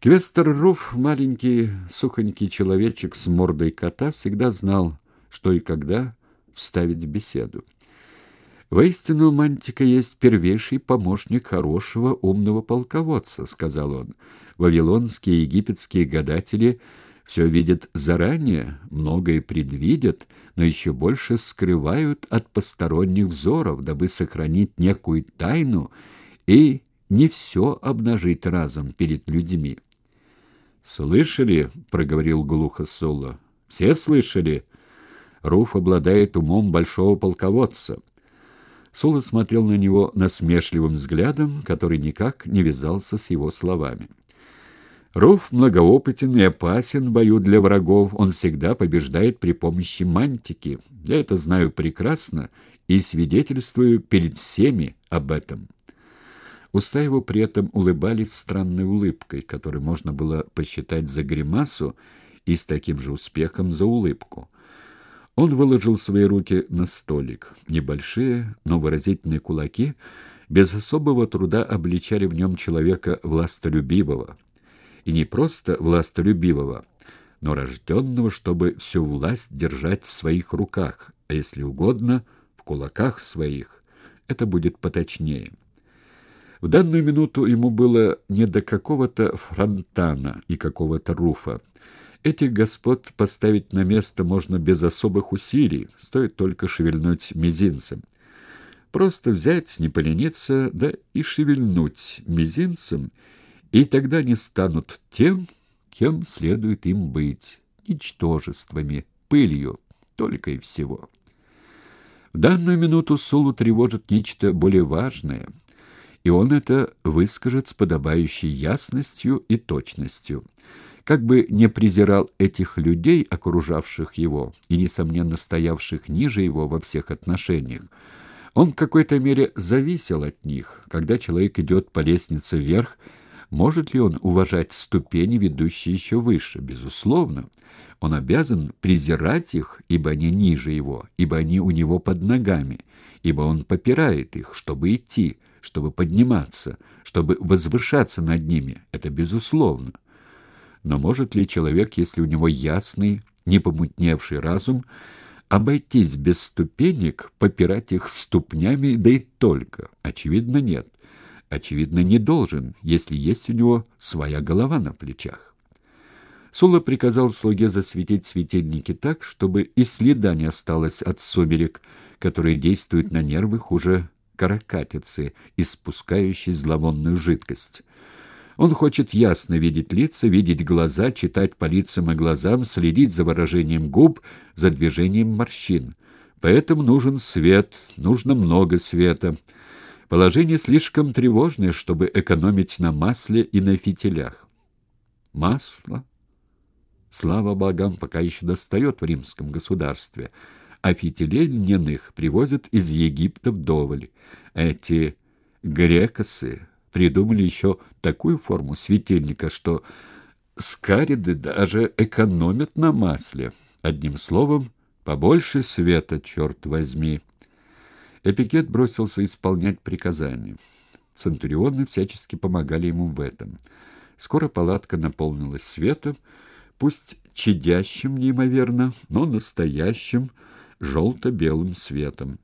Квестер Руф, маленький сухонький человечек с мордой кота, всегда знал, что и когда вставить в беседу. «Воистину, Мантика есть первейший помощник хорошего, умного полководца», — сказал он. «Вавилонские и египетские гадатели все видят заранее, многое предвидят, но еще больше скрывают от посторонних взоров, дабы сохранить некую тайну и не все обнажить разом перед людьми». «Слышали?» — проговорил глухо Сула. «Все слышали? Руф обладает умом большого полководца». Сула смотрел на него насмешливым взглядом, который никак не вязался с его словами. «Руф многоопытен и опасен в бою для врагов. Он всегда побеждает при помощи мантики. Я это знаю прекрасно и свидетельствую перед всеми об этом». Уста его при этом улыбались странной улыбкой, которую можно было посчитать за гримасу и с таким же успехом за улыбку. Он выложил свои руки на столик. Небольшие, но выразительные кулаки без особого труда обличали в нем человека властолюбивого. И не просто властолюбивого, но рожденного, чтобы всю власть держать в своих руках, а если угодно, в кулаках своих. Это будет поточнее. В данную минуту ему было не до какого-то Фронтана и какого-то Руфа. Этих господ поставить на место можно без особых усилий, стоит только шевельнуть мизинцем. Просто взять, не полениться, да и шевельнуть мизинцем, и тогда они станут тем, кем следует им быть, ничтожествами, пылью, только и всего. В данную минуту Сулу тревожит нечто более важное, и он это выскажет с подобающей ясностью и точностью. Как бы не презирал этих людей, окружавших его, и, несомненно, стоявших ниже его во всех отношениях, он в какой-то мере зависел от них. Когда человек идет по лестнице вверх, может ли он уважать ступени, ведущие еще выше? Безусловно. Он обязан презирать их, ибо они ниже его, ибо они у него под ногами, ибо он попирает их, чтобы идти, чтобы подниматься, чтобы возвышаться над ними. Это безусловно. Но может ли человек, если у него ясный, не помутневший разум, обойтись без ступенек, попирать их ступнями, да и только? Очевидно, нет. Очевидно, не должен, если есть у него своя голова на плечах. Сула приказал слуге засветить светильники так, чтобы и следа не осталось от сумерек, которые действуют на нервы хуже каракатицы, испускающей зловонную жидкость. Он хочет ясно видеть лица, видеть глаза, читать по лицам и глазам, следить за выражением губ, за движением морщин. Поэтому нужен свет, нужно много света. Положение слишком тревожное, чтобы экономить на масле и на фитилях. Масло, слава богам, пока еще достает в римском государстве, а фитилей льняных привозят из Египта вдоволь. Эти грекосы придумали еще такую форму светильника, что скариды даже экономят на масле. Одним словом, побольше света, черт возьми. Эпикет бросился исполнять приказания. Центурионы всячески помогали ему в этом. Скоро палатка наполнилась светом, пусть чадящим неимоверно, но настоящим желто-белым светом.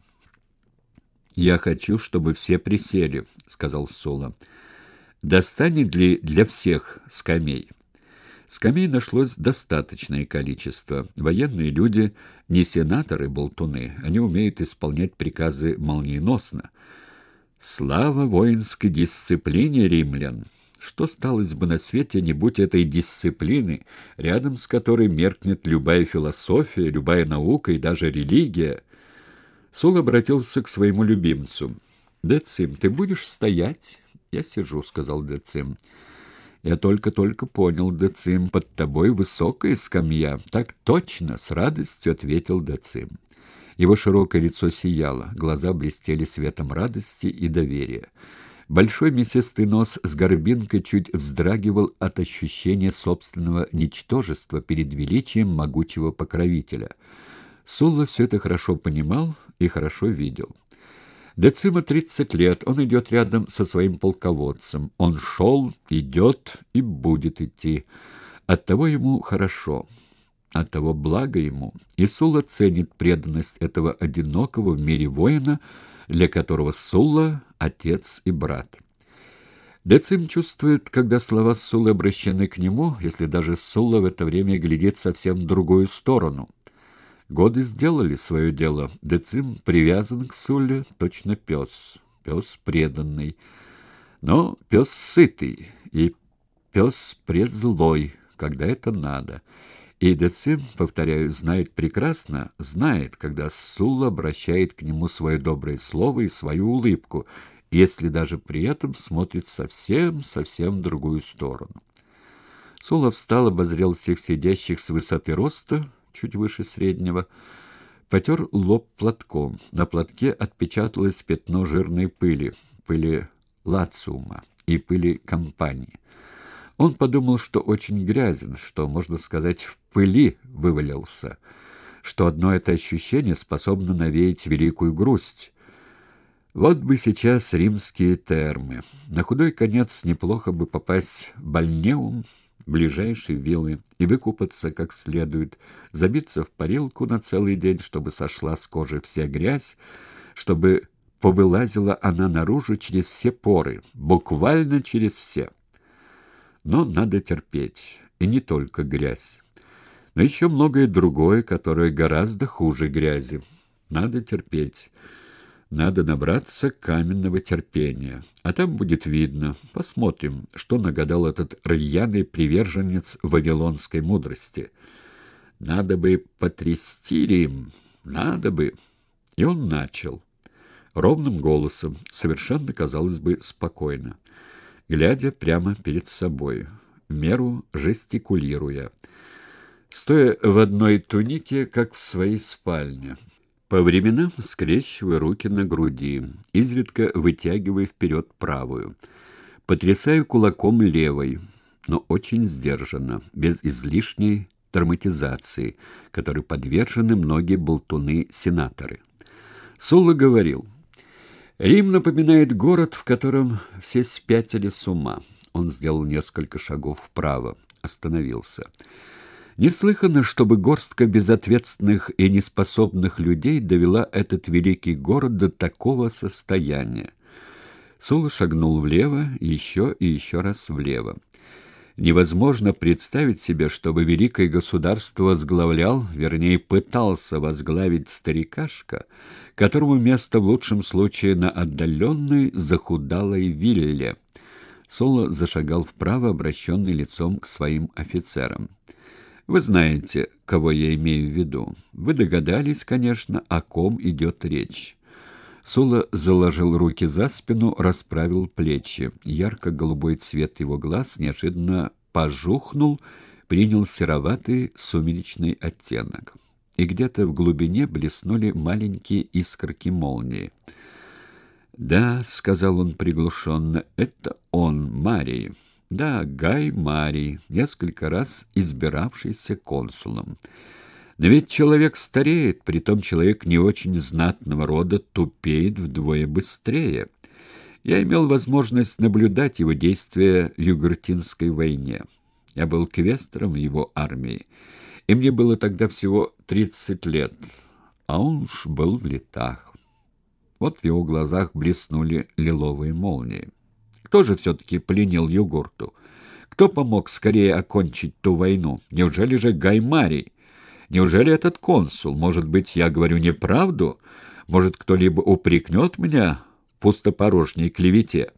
«Я хочу, чтобы все присели», — сказал Сула. «Достанет ли для всех скамей?» Скамей нашлось достаточное количество. Военные люди не сенаторы-болтуны, они умеют исполнять приказы молниеносно. Слава воинской дисциплине римлян! Что сталось бы на свете, не будь этой дисциплины, рядом с которой меркнет любая философия, любая наука и даже религия? Сул обратился к своему любимцу. «Децим, ты будешь стоять?» «Я сижу», — сказал Децим. «Я только-только понял, Децим, под тобой высокая скамья». «Так точно», — с радостью ответил Децим. Его широкое лицо сияло, глаза блестели светом радости и доверия. Большой мясистый нос с горбинкой чуть вздрагивал от ощущения собственного ничтожества перед величием могучего покровителя. Сулла все это хорошо понимал и хорошо видел. Децима 30 лет, он идет рядом со своим полководцем. Он шел, идет и будет идти. Оттого ему хорошо, оттого благо ему. И Сула ценит преданность этого одинокого в мире воина, для которого Сула — отец и брат. Децим чувствует, когда слова Суллы обращены к нему, если даже Сулла в это время глядит совсем в другую сторону. Годы сделали свое дело. Децим привязан к Сулле, точно пес. Пес преданный. Но пес сытый и пес презлой, когда это надо. И Децим, повторяю, знает прекрасно, знает, когда Сулла обращает к нему свое доброе слово и свою улыбку, если даже при этом смотрит совсем в другую сторону. Сулла встал, обозрел всех сидящих с высоты роста, чуть выше среднего, потер лоб платком. На платке отпечаталось пятно жирной пыли, пыли Лациума и пыли компании. Он подумал, что очень грязен, что, можно сказать, в пыли вывалился, что одно это ощущение способно навеять великую грусть. Вот бы сейчас римские термы. На худой конец неплохо бы попасть в Бальнеум, ближайшие виллы, и выкупаться как следует, забиться в парилку на целый день, чтобы сошла с кожи вся грязь, чтобы повылазила она наружу через все поры, буквально через все. Но надо терпеть, и не только грязь, но еще многое другое, которое гораздо хуже грязи. Надо терпеть. Надо набраться каменного терпения. А там будет видно. Посмотрим, что нагадал этот рьяный приверженец вавилонской мудрости. Надо бы потрясти Рим, надо бы. И он начал. Ровным голосом, совершенно, казалось бы, спокойно, глядя прямо перед собой, в меру жестикулируя, стоя в одной тунике, как в своей спальне. По временам скрещивая руки на груди, изредка вытягивая вперед правую, потрясая кулаком левой, но очень сдержанно, без излишней драматизации, которой подвержены многие болтуны-сенаторы. Сулла говорил: «Рим напоминает город, в котором все спятили с ума». Он сделал несколько шагов вправо, остановился. Неслыханно, чтобы горстка безответственных и неспособных людей довела этот великий город до такого состояния. Сулла шагнул влево, еще и еще раз влево. Невозможно представить себе, чтобы великое государство возглавлял, вернее, пытался возглавить старикашка, которому место в лучшем случае на отдаленной захудалой вилле. Сулла зашагал вправо, обращенный лицом к своим офицерам. Вы знаете, кого я имею в виду. Вы догадались, конечно, о ком идет речь. Сулла заложил руки за спину, расправил плечи. Ярко-голубой цвет его глаз неожиданно пожухнул, принял сероватый сумеречный оттенок. И где-то в глубине блеснули маленькие искорки молнии. «Да», — сказал он приглушенно, — «это он, Марий». Да, Гай Марий, несколько раз избиравшийся консулом. Но ведь человек стареет, притом человек не очень знатного рода тупеет вдвое быстрее. Я имел возможность наблюдать его действия в Югуртинской войне. Я был квестором в его армии, и мне было тогда всего 30 лет, а он уж был в летах. Вот в его глазах блеснули лиловые молнии. Кто же все-таки пленил Югурту? Кто помог скорее окончить ту войну? Неужели же Гай Марий? Неужели этот консул? Может быть, я говорю неправду? Может, кто-либо упрекнет меня в пустопорожней клевете?»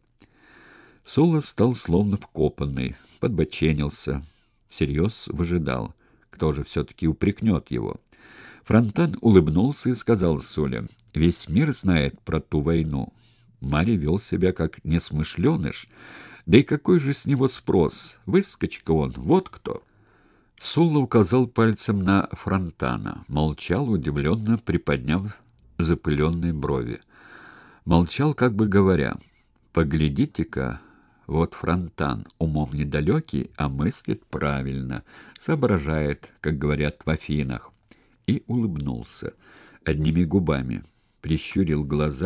Сулла стал словно вкопанный, подбоченился, всерьез выжидал. Кто же все-таки упрекнет его? Фронтан улыбнулся и сказал Сулле: «Весь мир знает про ту войну». Марий вел себя как несмышленыш. Да и какой же с него спрос? Выскочка он, вот кто. Сулла указал пальцем на Фронтана. Молчал, удивленно приподняв запыленные брови. Молчал, как бы говоря: «Поглядите-ка, вот Фронтан, умом недалекий, а мыслит правильно, соображает, как говорят в Афинах». И улыбнулся одними губами, прищурил глаза,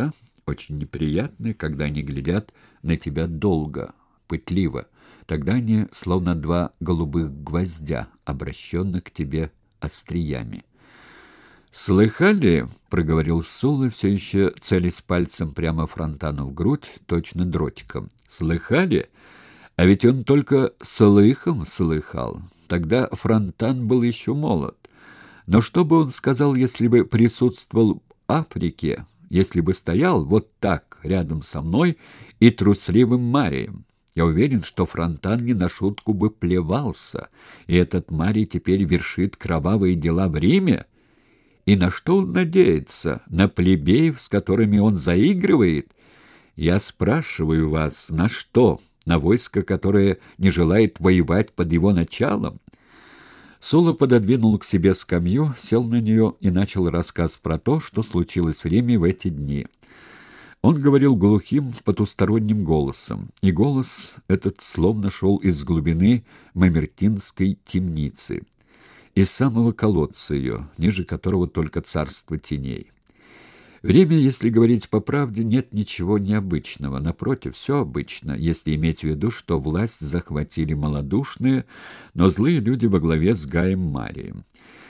очень неприятны, когда они глядят на тебя долго, пытливо. Тогда они словно два голубых гвоздя, обращенных к тебе остриями. «Слыхали?» — проговорил Сулла, все еще целясь пальцем прямо Фронтану в грудь, точно дротиком. «Слыхали? А ведь он только слыхом слыхал. Тогда Фронтан был еще молод. Но что бы он сказал, если бы присутствовал в Африке, если бы стоял вот так рядом со мной и трусливым Марием? Я уверен, что Фронтан не на шутку бы плевался, и этот Марий теперь вершит кровавые дела в Риме. И на что он надеется? На плебеев, с которыми он заигрывает? Я спрашиваю вас, на что? На войско, которое не желает воевать под его началом?» Сула пододвинул к себе скамью, сел на нее и начал рассказ про то, что случилось в Риме в эти дни. Он говорил глухим, потусторонним голосом, и голос этот словно шел из глубины Мамертинской темницы, из самого колодца ее, ниже которого только царство теней. Время, если говорить по правде, нет ничего необычного. Напротив, все обычно, если иметь в виду, что власть захватили малодушные, но злые люди во главе с Гаем Марием.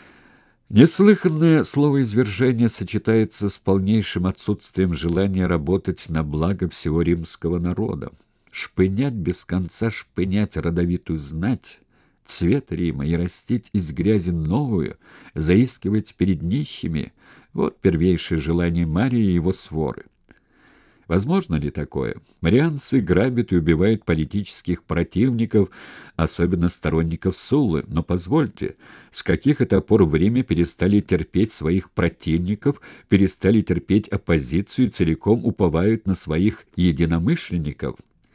Неслыханное словоизвержение сочетается с полнейшим отсутствием желания работать на благо всего римского народа. Шпынять без конца, шпынять родовитую знать, цвет Рима, и растить из грязи новую, заискивать перед нищими — вот первейшее желание Марии и его своры. Возможно ли такое? Марианцы грабят и убивают политических противников, особенно сторонников Суллы. Но позвольте, с каких это пор в Риме перестали терпеть своих противников, перестали терпеть оппозицию и целиком уповают на своих единомышленников?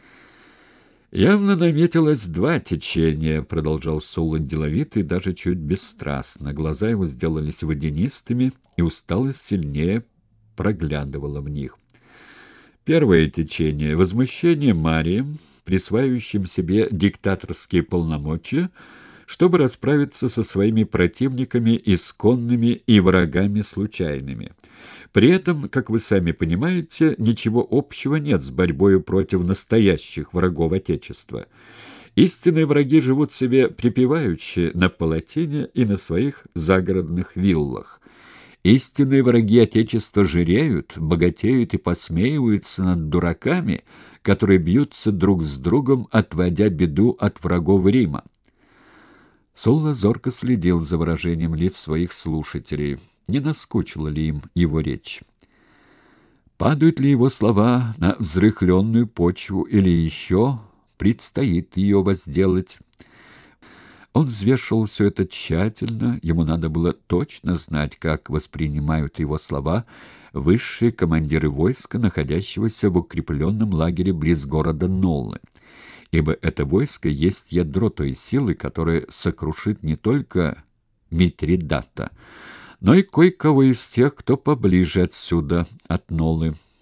«Явно наметилось два течения», — продолжал Сулла деловито и даже чуть бесстрастно. Глаза его сделались водянистыми, и усталость сильнее проглядывала в них. Первое течение — возмущение Марием, присваивающим себе диктаторские полномочия, чтобы расправиться со своими противниками исконными и врагами случайными. При этом, как вы сами понимаете, ничего общего нет с борьбой против настоящих врагов Отечества. Истинные враги живут себе припеваючи на палатине и на своих загородных виллах. Истинные враги Отечества жиреют, богатеют и посмеиваются над дураками, которые бьются друг с другом, отводя беду от врагов Рима. Сулла зорко следил за выражением лиц своих слушателей. Не наскучила ли им его речь? Падают ли его слова на взрыхленную почву или еще предстоит ее возделать? Он взвешивал все это тщательно, ему надо было точно знать, как воспринимают его слова высшие командиры войска, находящегося в укрепленном лагере близ города Ноллы. Ибо это войско есть ядро той силы, которая сокрушит не только Митридата, но и кое-кого из тех, кто поближе отсюда, от Ноллы.